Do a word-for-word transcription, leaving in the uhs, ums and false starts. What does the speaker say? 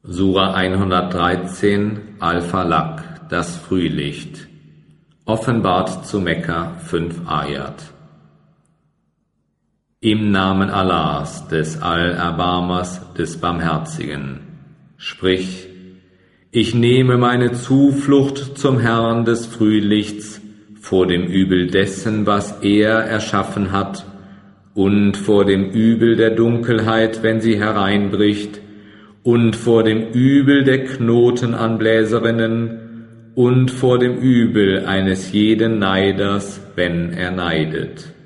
Sura hundertdreizehn Al-Falaq, das Frühlicht. Offenbart zu Mekka, fünf Ayat. Im Namen Allahs, des Allerbarmers, des Barmherzigen. Sprich, ich nehme meine Zuflucht zum Herrn des Frühlichts vor dem Übel dessen, was er erschaffen hat, und vor dem Übel der Dunkelheit, wenn sie hereinbricht, und vor dem Übel der Knotenanbläserinnen und vor dem Übel eines jeden Neiders, wenn er neidet.